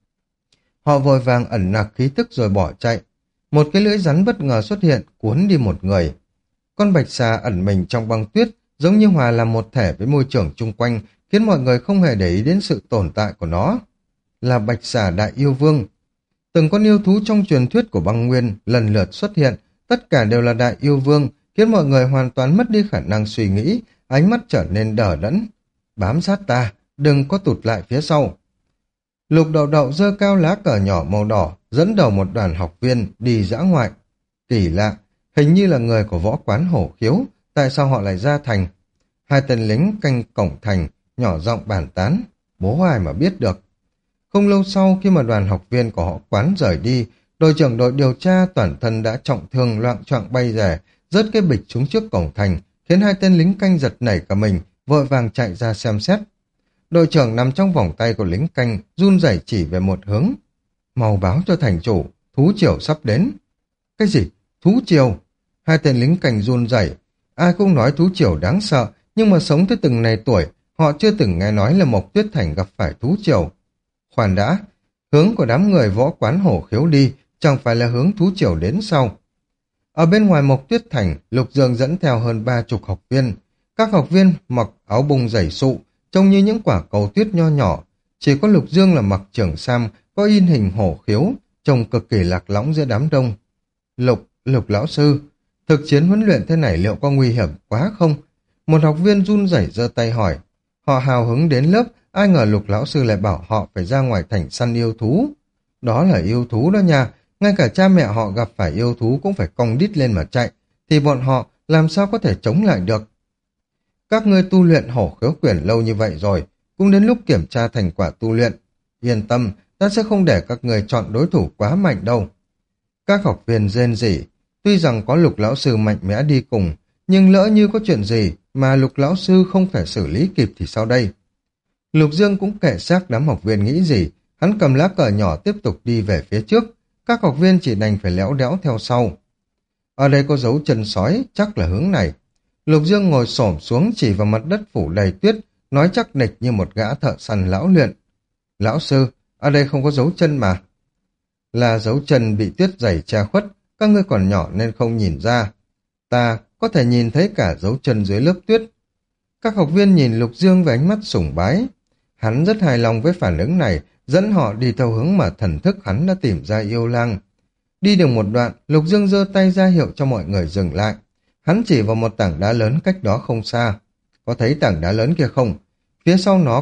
Họ vội vàng ẩn nặc khí tức rồi bỏ chạy. Một cái lưỡi rắn bất ngờ xuất hiện, cuốn đi một người. Con bạch xà ẩn mình trong băng tuyết, giống như hòa làm một thể với môi trường chung quanh, khiến mọi người không hề để ý đến sự tồn tại của nó. Là bạch xà đại yêu vương. Từng con yêu thú trong truyền thuyết của băng nguyên lần lượt xuất hiện, tất cả đều là đại yêu vương, khiến mọi người hoàn toàn mất đi khả năng suy nghĩ, ánh mắt trở nên đờ đẫn. Bám sát ta, đừng có tụt lại phía sau. Lục Đậu Đậu giơ cao lá cờ nhỏ màu đỏ, dẫn đầu một đoàn học viên đi dã ngoại. Kỳ lạ, hình như là người của võ quán Hổ Khiếu, tại sao họ lại ra thành? 2 tên lính canh cổng thành, nhỏ giọng bàn tán, bố ai mà biết được. Không lâu sau khi mà đoàn học viên của họ quán rời đi, đội trưởng đội điều tra toàn thân đã trọng thương loạng choạng bay rẻ, rớt cái bịch xuống trước cổng thành, khiến 2 tên lính canh giật nảy cả mình, vội vàng chạy ra xem xét. Đội trưởng nằm trong vòng tay của lính canh, run rẩy chỉ về một hướng. Mau báo cho thành chủ, thú triều sắp đến. Cái gì? Thú triều? Hai tên lính canh run rẩy. Ai cũng nói thú triều đáng sợ, nhưng mà sống tới từng này tuổi, họ chưa từng nghe nói là Mộc Tuyết Thành gặp phải thú triều. Khoan đã, hướng của đám người võ quán hổ khiếu đi, chẳng phải là hướng thú triều đến sau. Ở bên ngoài Mộc Tuyết Thành, Lục Dương dẫn theo hơn 30 học viên. Các học viên mặc áo bung dày sụ, trông như những quả cầu tuyết nho nhỏ. Chỉ có Lục Dương là mặc trưởng sam, có in hình hổ khiếu, trông cực kỳ lạc lõng giữa đám đông. Lục lão sư, thực chiến huấn luyện thế này liệu có nguy hiểm quá không? Một học viên run rẩy giơ tay hỏi. Họ hào hứng đến lớp, ai ngờ Lục lão sư lại bảo họ phải ra ngoài thành săn yêu thú. Đó là yêu thú đó nha, ngay cả cha mẹ họ gặp phải yêu thú cũng phải cong đít lên mà chạy, thì bọn họ làm sao có thể chống lại được? Các ngươi tu luyện hổ khiếu quyển lâu như vậy rồi, cũng đến lúc kiểm tra thành quả tu luyện. Yên tâm, ta sẽ không để các người chọn đối thủ quá mạnh đâu. Các học viên rên rỉ, tuy rằng có Lục lão sư mạnh mẽ đi cùng, nhưng lỡ như có chuyện gì mà Lục lão sư không thể xử lý kịp thì sao đây? Lục Dương cũng kệ xác đám học viên nghĩ gì, hắn cầm lá cờ nhỏ tiếp tục đi về phía trước, các học viên chỉ đành phải léo đéo theo sau. Ở đây có dấu chân sói, chắc là hướng này. Lục Dương ngồi xổm xuống chỉ vào mặt đất phủ đầy tuyết, nói chắc nịch như một gã thợ săn lão luyện. Lão sư, ở đây không có dấu chân mà. Là dấu chân bị tuyết dày che khuất, các ngươi còn nhỏ nên không nhìn ra. Ta có thể nhìn thấy cả dấu chân dưới lớp tuyết. Các học viên nhìn Lục Dương với ánh mắt sùng bái. Hắn rất hài lòng với phản ứng này, dẫn họ đi theo hướng mà thần thức hắn đã tìm ra yêu lang. Đi được một đoạn, Lục Dương giơ tay ra hiệu cho mọi người dừng lại. Hắn chỉ vào một tảng đá lớn cách đó không xa. Có thấy tảng đá lớn kia không? Phía sau nó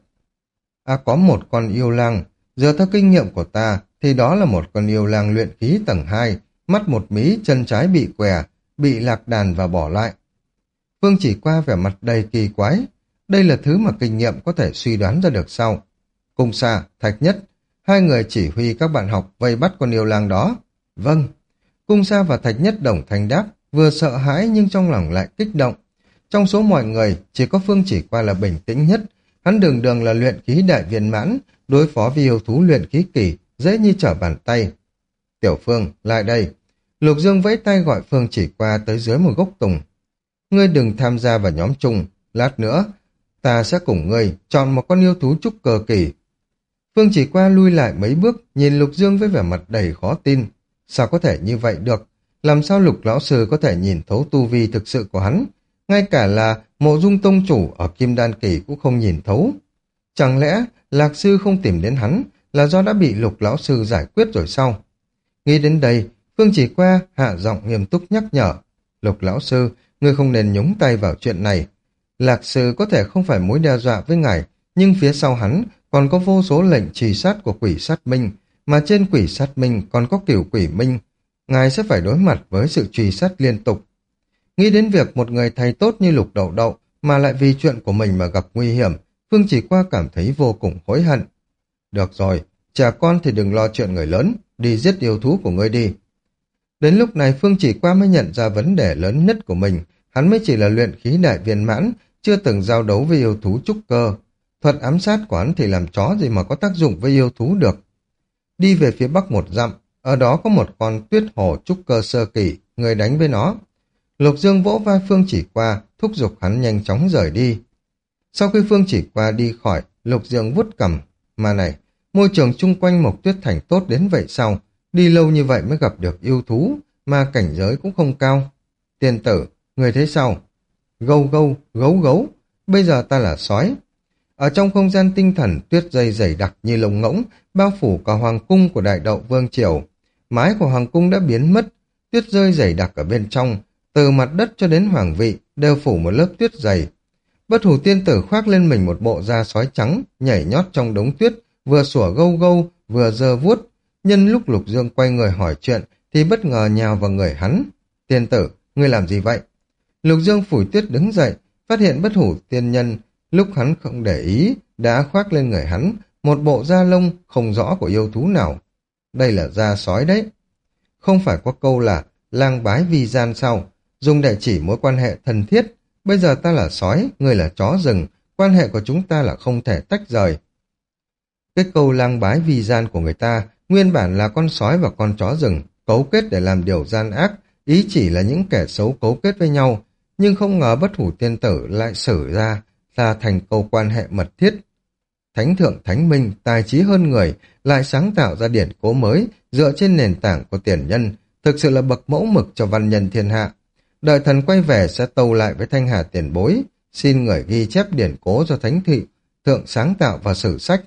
có một con yêu lang. Dựa theo kinh nghiệm của ta, thì đó là một con yêu lang luyện khí tầng 2, mắt một mí, chân trái bị què, bị lạc đàn và bỏ lại. Phương Chỉ Qua vẻ mặt đầy kỳ quái. Đây là thứ mà kinh nghiệm có thể suy đoán ra được sau. Cung Sa, Thạch Nhất, hai người chỉ huy các bạn học vây bắt con yêu lang đó. Vâng. Cung Sa và Thạch Nhất đồng thanh đáp, vừa sợ hãi nhưng trong lòng lại kích động. Trong số mọi người, chỉ có Phương Chỉ Qua là bình tĩnh nhất. Hắn đường đường là luyện khí đại viên mãn, đối phó với yêu thú luyện khí kỳ, dễ như trở bàn tay. Tiểu Phương, lại đây. Lục Dương vẫy tay gọi Phương Chỉ Qua tới dưới một gốc tùng. Ngươi đừng tham gia vào nhóm chung, lát nữa, ta sẽ cùng ngươi chọn một con yêu thú trúc cơ kỳ. Phương Chỉ Qua lui lại mấy bước, nhìn Lục Dương với vẻ mặt đầy khó tin. Sao có thể như vậy được? Làm sao Lục lão sư có thể nhìn thấu tu vi thực sự của hắn? Ngay cả là Mộ Dung tông chủ ở Kim Đan kỳ cũng không nhìn thấu. Chẳng lẽ Lạc sư không tìm đến hắn là do đã bị Lục lão sư giải quyết rồi sao? Nghĩ đến đây, Phương Chỉ Qua hạ giọng nghiêm túc nhắc nhở. Lục lão sư, ngươi không nên nhúng tay vào chuyện này. Lạc sư có thể không phải mối đe dọa với ngài, nhưng phía sau hắn còn có vô số lệnh trì sát của quỷ sát minh, mà trên quỷ sát minh còn có cửu quỷ minh. Ngài sẽ phải đối mặt với sự truy sát liên tục. Nghĩ đến việc một người thầy tốt như Lục Đậu Đậu mà lại vì chuyện của mình mà gặp nguy hiểm, Phương Chỉ Qua cảm thấy vô cùng hối hận. Được rồi, trẻ con thì đừng lo chuyện người lớn, đi giết yêu thú của ngươi đi. Đến lúc này Phương Chỉ Qua mới nhận ra vấn đề lớn nhất của mình, hắn mới chỉ là luyện khí đại viên mãn, chưa từng giao đấu với yêu thú trúc cơ. Thuật ám sát của hắn thì làm chó gì mà có tác dụng với yêu thú được. Đi về phía bắc một dặm, ở đó có một con tuyết hổ trúc cơ sơ kỳ, người đánh với nó. Lục Dương vỗ vai Phương Chỉ Qua, thúc giục hắn nhanh chóng rời đi. Sau khi Phương Chỉ Qua đi khỏi, Lục Dương vuốt cằm. Mà này, môi trường chung quanh Mộc Tuyết Thành tốt đến vậy sao? Đi lâu như vậy mới gặp được yêu thú, mà cảnh giới cũng không cao. Tiên tử, người thấy sao? Gâu gâu, gấu gấu, bây giờ ta là sói. Ở trong không gian tinh thần, tuyết dây dày đặc như lông ngỗng, bao phủ cả hoàng cung của Đại Đậu Vương Triều. Mái của hoàng cung đã biến mất, tuyết rơi dày đặc ở bên trong, từ mặt đất cho đến hoàng vị, đều phủ một lớp tuyết dày. Bất Hủ tiên tử khoác lên mình một bộ da sói trắng, nhảy nhót trong đống tuyết, vừa sủa gâu gâu, vừa giơ vuốt. Nhân lúc Lục Dương quay người hỏi chuyện, thì bất ngờ nhào vào người hắn. Tiên tử, ngươi làm gì vậy? Lục Dương phủi tuyết đứng dậy, phát hiện Bất Hủ tiên nhân, lúc hắn không để ý, đã khoác lên người hắn một bộ da lông không rõ của yêu thú nào. Đây là da sói đấy. Không phải có câu là lang bái vi gian sao? Dùng để chỉ mối quan hệ thân thiết. Bây giờ ta là sói, ngươi là chó rừng, quan hệ của chúng ta là không thể tách rời. Cái câu lang bái vi gian của người ta Nguyên bản là con sói và con chó rừng, cấu kết để làm điều gian ác, ý chỉ là những kẻ xấu cấu kết với nhau, nhưng không ngờ Bất Hủ Tiên Tử lại xử ra là thành câu quan hệ mật thiết. Thánh thượng thánh minh, tài trí hơn người, lại sáng tạo ra điển cố mới dựa trên nền tảng của tiền nhân, thực sự là bậc mẫu mực cho văn nhân thiên hạ. Đợi thần quay về sẽ tâu lại với Thanh Hà tiền bối, xin người ghi chép điển cố do thánh thị thượng sáng tạo và sử sách,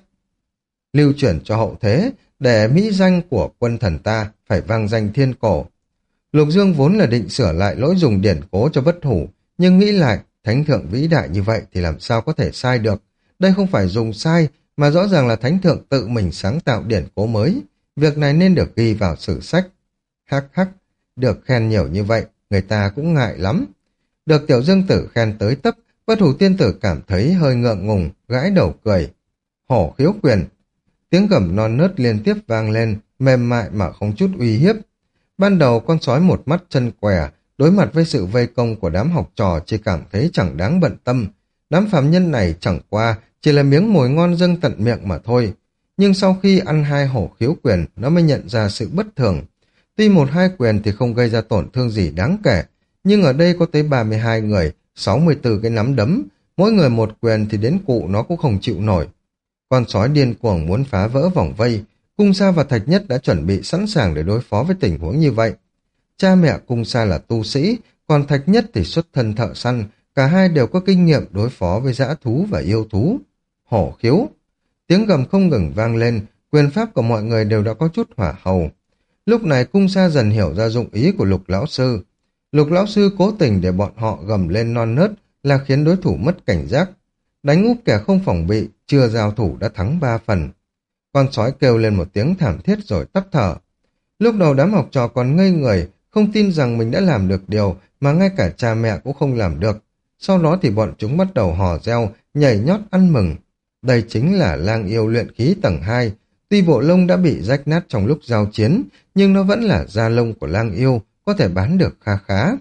lưu truyền cho hậu thế, để mỹ danh của quân thần ta phải vang danh thiên cổ. Lục Dương vốn là định sửa lại lỗi dùng điển cố cho Bất Hủ, nhưng nghĩ lại, thánh thượng vĩ đại như vậy thì làm sao có thể sai được. Đây không phải dùng sai, mà rõ ràng là thánh thượng tự mình sáng tạo điển cố mới. Việc này nên được ghi vào sử sách. Hắc hắc, được khen nhiều như vậy, người ta cũng ngại lắm. Được Tiểu Dương Tử khen tới tấp, Bất Hủ Tiên Tử cảm thấy hơi ngượng ngùng, gãi đầu cười. Hổ khiếu quyền. Tiếng gầm non nớt liên tiếp vang lên, mềm mại mà không chút uy hiếp. Ban đầu con sói một mắt chân què, đối mặt với sự vây công của đám học trò chỉ cảm thấy chẳng đáng bận tâm. Đám phạm nhân này chẳng qua chỉ là miếng mồi ngon dâng tận miệng mà thôi. Nhưng sau khi ăn 2 hổ khiếu quyền, nó mới nhận ra sự bất thường. Tuy 1-2 quyền thì không gây ra tổn thương gì đáng kể, nhưng ở đây có tới 32 người, 64 cái nắm đấm, mỗi người 1 quyền thì đến cụ nó cũng không chịu nổi. Con sói điên cuồng muốn phá vỡ vòng vây, Cung Sa và Thạch Nhất đã chuẩn bị sẵn sàng để đối phó với tình huống như vậy. Cha mẹ Cung Sa là tu sĩ, còn Thạch Nhất thì xuất thân thợ săn, cả hai đều có kinh nghiệm đối phó với dã thú và yêu thú. Hổ khiếu, tiếng gầm không ngừng vang lên, quyền pháp của mọi người đều đã có chút hỏa hầu. Lúc này Cung Sa dần hiểu ra dụng ý của Lục lão sư. Lục lão sư cố tình để bọn họ gầm lên non nớt là khiến đối thủ mất cảnh giác. Đánh úp kẻ không phòng bị, chưa giao thủ đã thắng 3 phần. Con sói kêu lên một tiếng thảm thiết rồi tắt thở. Lúc đầu đám học trò còn ngây người, không tin rằng mình đã làm được điều mà ngay cả cha mẹ cũng không làm được. Sau đó thì bọn chúng bắt đầu hò reo, nhảy nhót ăn mừng. Đây chính là lang yêu luyện khí tầng 2. Tuy bộ lông đã bị rách nát trong lúc giao chiến, nhưng nó vẫn là da lông của lang yêu, có thể bán được kha khá.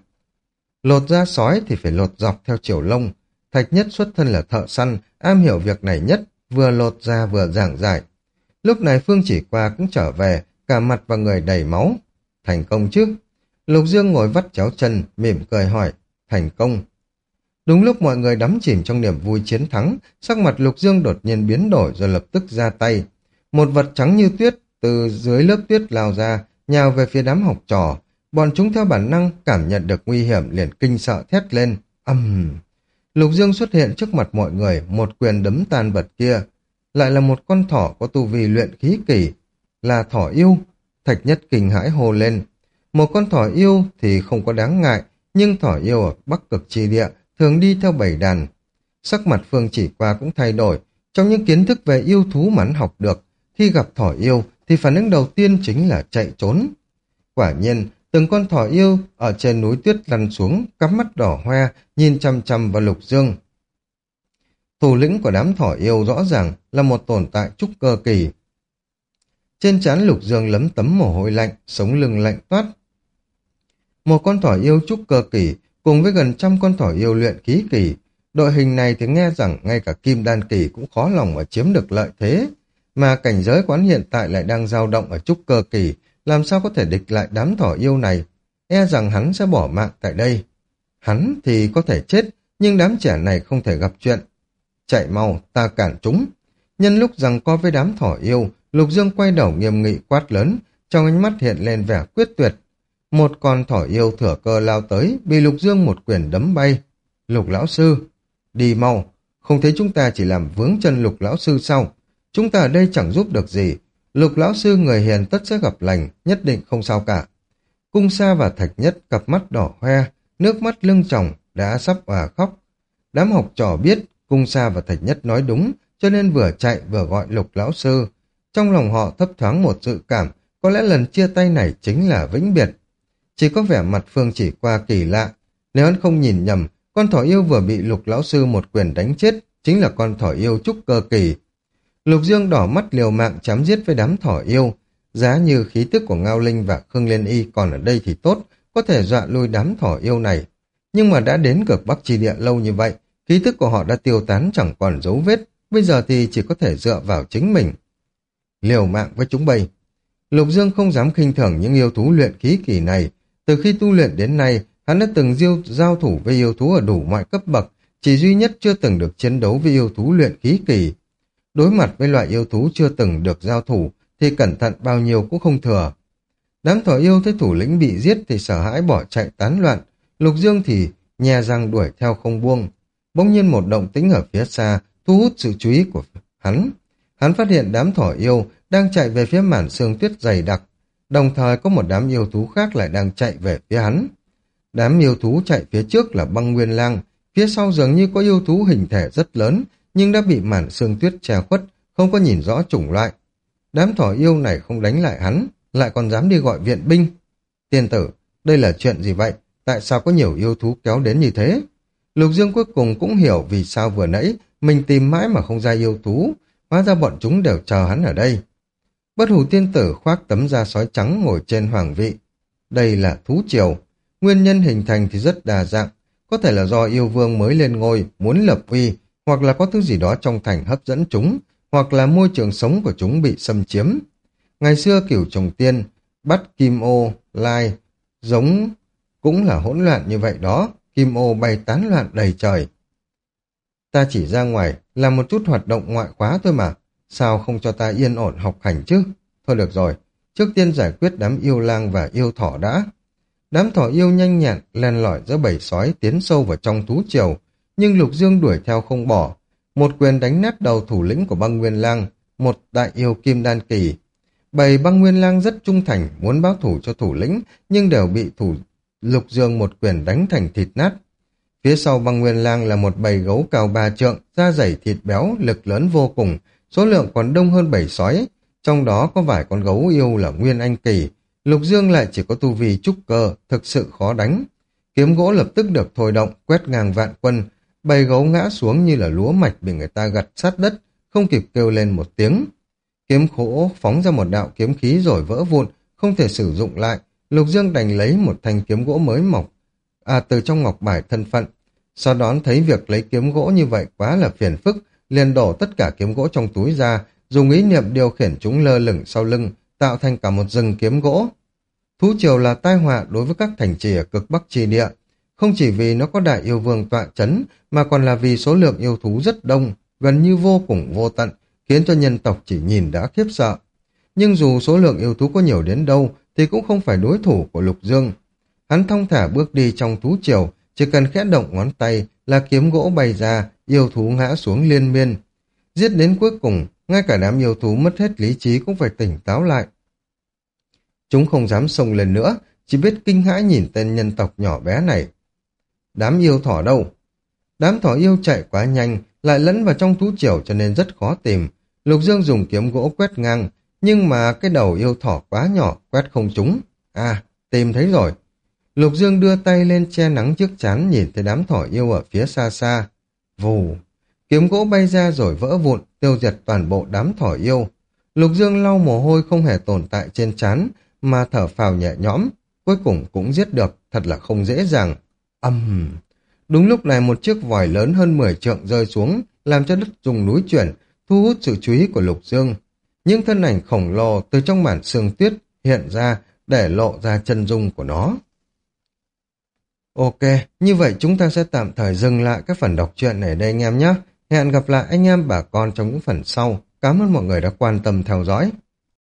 Lột da sói thì phải lột dọc theo chiều lông. Thạch Nhất xuất thân là thợ săn, am hiểu việc này nhất, vừa lột da vừa giảng giải. Lúc này Phương Chỉ Qua cũng trở về, cả mặt và người đầy máu. Thành công chứ? Lục Dương ngồi vắt chéo chân, mỉm cười hỏi. Thành công. Đúng lúc mọi người đắm chìm trong niềm vui chiến thắng, sắc mặt Lục Dương đột nhiên biến đổi rồi lập tức ra tay. Một vật trắng như tuyết từ dưới lớp tuyết lao ra, nhào về phía đám học trò. Bọn chúng theo bản năng cảm nhận được nguy hiểm liền kinh sợ thét lên. Lục Dương xuất hiện trước mặt mọi người, một quyền đấm tan vật kia. Lại là một con thỏ có tu vi luyện khí kỳ, là thỏ yêu. Thạch Nhất kinh hãi hô lên. Một con thỏ yêu thì không có đáng ngại, nhưng thỏ yêu ở Bắc Cực Chi Địa thường đi theo bầy đàn. Sắc mặt Phương Chỉ Qua cũng thay đổi. Trong những kiến thức về yêu thú mà hắn học được, khi gặp thỏ yêu thì phản ứng đầu tiên chính là chạy trốn. Quả nhiên, từng con thỏ yêu ở trên núi tuyết lăn xuống, cắm mắt đỏ hoe, nhìn chăm chăm vào Lục Dương. Thủ lĩnh của đám thỏ yêu rõ ràng là một tồn tại trúc cơ kỳ. Trên trán Lục Dương lấm tấm mồ hôi lạnh, sống lưng lạnh toát. Một con thỏ yêu trúc cơ kỳ cùng với gần 100 con thỏ yêu luyện khí kỳ. Đội hình này thì nghe rằng ngay cả kim đan kỳ cũng khó lòng mà chiếm được lợi thế. Mà cảnh giới quán hiện tại lại đang dao động ở trúc cơ kỳ, làm sao có thể địch lại đám thỏ yêu này? E rằng hắn sẽ bỏ mạng tại đây. Hắn thì có thể chết, nhưng đám trẻ này không thể gặp chuyện. Chạy mau, ta cản chúng. Nhân lúc giằng co với đám thỏ yêu, Lục Dương quay đầu nghiêm nghị quát lớn, trong ánh mắt hiện lên vẻ quyết tuyệt. Một con thỏ yêu thừa cơ lao tới, bị Lục Dương một quyền đấm bay. Lục lão sư, đi mau, không thấy chúng ta chỉ làm vướng chân Lục lão sư sao? Chúng ta ở đây chẳng giúp được gì. Lục lão sư người hiền tất sẽ gặp lành, nhất định không sao cả. Cung Sa và Thạch Nhất cặp mắt đỏ hoe, nước mắt lưng tròng, đã sắp òa khóc. Đám học trò biết Cung Sa và Thạch Nhất nói đúng, cho nên vừa chạy vừa gọi Lục lão sư. Trong lòng họ thấp thoáng một dự cảm, có lẽ lần chia tay này chính là vĩnh biệt. Chỉ có vẻ mặt Phương Chỉ Qua kỳ lạ. Nếu hắn không nhìn nhầm, con thỏ yêu vừa bị Lục lão sư một quyền đánh chết, chính là con thỏ yêu trúc cơ kỳ. Lục Dương đỏ mắt liều mạng chém giết với đám thỏ yêu. Giá như khí tức của Ngao Linh và Khương Liên Y còn ở đây thì tốt, có thể dọa lui đám thỏ yêu này. Nhưng mà đã đến Cực Bắc Chi Địa lâu như vậy, khí tức của họ đã tiêu tán chẳng còn dấu vết, bây giờ thì chỉ có thể dựa vào chính mình. Liều mạng với chúng bây. Lục Dương không dám khinh thường những yêu thú luyện khí kỳ này. Từ khi tu luyện đến nay, hắn đã từng giao thủ với yêu thú ở đủ mọi cấp bậc, chỉ duy nhất chưa từng được chiến đấu với yêu thú luyện khí kỳ. Đối mặt với loại yêu thú chưa từng được giao thủ, thì cẩn thận bao nhiêu cũng không thừa. Đám thỏ yêu thấy thủ lĩnh bị giết thì sợ hãi bỏ chạy tán loạn, Lục Dương thì nhè răng đuổi theo không buông. Bỗng nhiên một động tĩnh ở phía xa thu hút sự chú ý của hắn. Hắn phát hiện đám thỏ yêu đang chạy về phía màn sương tuyết dày đặc, đồng thời có một đám yêu thú khác lại đang chạy về phía hắn. Đám yêu thú chạy phía trước là băng nguyên lang, phía sau dường như có yêu thú hình thể rất lớn, nhưng đã bị màn sương tuyết che khuất, không có nhìn rõ chủng loại. Đám thỏ yêu này không đánh lại hắn, lại còn dám đi gọi viện binh. Tiên tử, đây là chuyện gì vậy? Tại sao có nhiều yêu thú kéo đến như thế? Lục Dương cuối cùng cũng hiểu vì sao vừa nãy mình tìm mãi mà không ra yêu thú, hóa ra bọn chúng đều chờ hắn ở đây. Bất hủ tiên tử khoác tấm da sói trắng ngồi trên hoàng vị. Đây là thú triều. Nguyên nhân hình thành thì rất đa dạng, có thể là do yêu vương mới lên ngôi, muốn lập uy, hoặc là có thứ gì đó trong thành hấp dẫn chúng, hoặc là môi trường sống của chúng bị xâm chiếm. Ngày xưa Cửu Trùng Tiên bắt kim ô, lai, giống cũng là hỗn loạn như vậy đó, kim ô bay tán loạn đầy trời. Ta chỉ ra ngoài làm một chút hoạt động ngoại khóa thôi mà, sao không cho ta yên ổn học hành chứ? Thôi được rồi, trước tiên giải quyết đám yêu lang và yêu thỏ đã. Đám thỏ yêu nhanh nhẹn len lỏi giữa bầy sói tiến sâu vào trong thú triều, nhưng Lục Dương đuổi theo không bỏ. Một quyền đánh nát đầu thủ lĩnh của băng nguyên lang, một đại yêu kim đan kỳ. Bầy băng nguyên lang rất trung thành, muốn báo thủ cho thủ lĩnh, nhưng đều bị Lục Dương một quyền đánh thành thịt nát. Phía sau băng nguyên lang là một bầy gấu cao 3 trượng, da dày thịt béo, lực lớn vô cùng, số lượng còn đông hơn bầy sói. Trong đó có vài con gấu yêu là nguyên anh kỳ. Lục Dương lại chỉ có tu vi trúc cơ, thực sự khó đánh. Kiếm gỗ lập tức được thôi động, quét ngang vạn quân. Bầy gấu ngã xuống như là lúa mạch bị người ta gặt sát đất, không kịp kêu lên một tiếng. Kiếm khổ phóng ra một đạo kiếm khí rồi vỡ vụn, không thể sử dụng lại. Lục Dương đành lấy một thanh kiếm gỗ mới mọc, từ trong ngọc bài thân phận. Sau đó thấy việc lấy kiếm gỗ như vậy quá là phiền phức, liền đổ tất cả kiếm gỗ trong túi ra, dùng ý niệm điều khiển chúng lơ lửng sau lưng, tạo thành cả một rừng kiếm gỗ. Thú triều là tai họa đối với các thành trì ở cực Bắc tri địa, không chỉ vì nó có đại yêu vương tọa chấn, mà còn là vì số lượng yêu thú rất đông, gần như vô cùng vô tận, khiến cho nhân tộc chỉ nhìn đã khiếp sợ. Nhưng dù số lượng yêu thú có nhiều đến đâu, thì cũng không phải đối thủ của Lục Dương. Hắn thong thả bước đi trong thú triều, chỉ cần khẽ động ngón tay là kiếm gỗ bay ra, yêu thú ngã xuống liên miên. Giết đến cuối cùng, ngay cả đám yêu thú mất hết lý trí cũng phải tỉnh táo lại. Chúng không dám xông lên nữa, chỉ biết kinh hãi nhìn tên nhân tộc nhỏ bé này. Đám yêu thỏ đâu? Đám thỏ yêu chạy quá nhanh, lại lẫn vào trong thú triều cho nên rất khó tìm. Lục Dương dùng kiếm gỗ quét ngang, nhưng mà cái đầu yêu thỏ quá nhỏ, quét không trúng. Tìm thấy rồi. Lục Dương đưa tay lên che nắng trước trán, nhìn thấy đám thỏ yêu ở phía xa xa. Vù! Kiếm gỗ bay ra rồi vỡ vụn, tiêu diệt toàn bộ đám thỏ yêu. Lục Dương lau mồ hôi không hề tồn tại trên trán, mà thở phào nhẹ nhõm. Cuối cùng cũng giết được, thật là không dễ dàng. Đúng lúc này một chiếc vòi lớn hơn 10 trượng rơi xuống, làm cho đất rung núi chuyển, thu hút sự chú ý của Lục Dương. Những thân ảnh khổng lồ từ trong màn sương tuyết hiện ra để lộ ra chân dung của nó. Ok, như vậy chúng ta sẽ tạm thời dừng lại các phần đọc truyện này đây anh em nhé. Hẹn gặp lại anh em bà con trong những phần sau. Cảm ơn mọi người đã quan tâm theo dõi.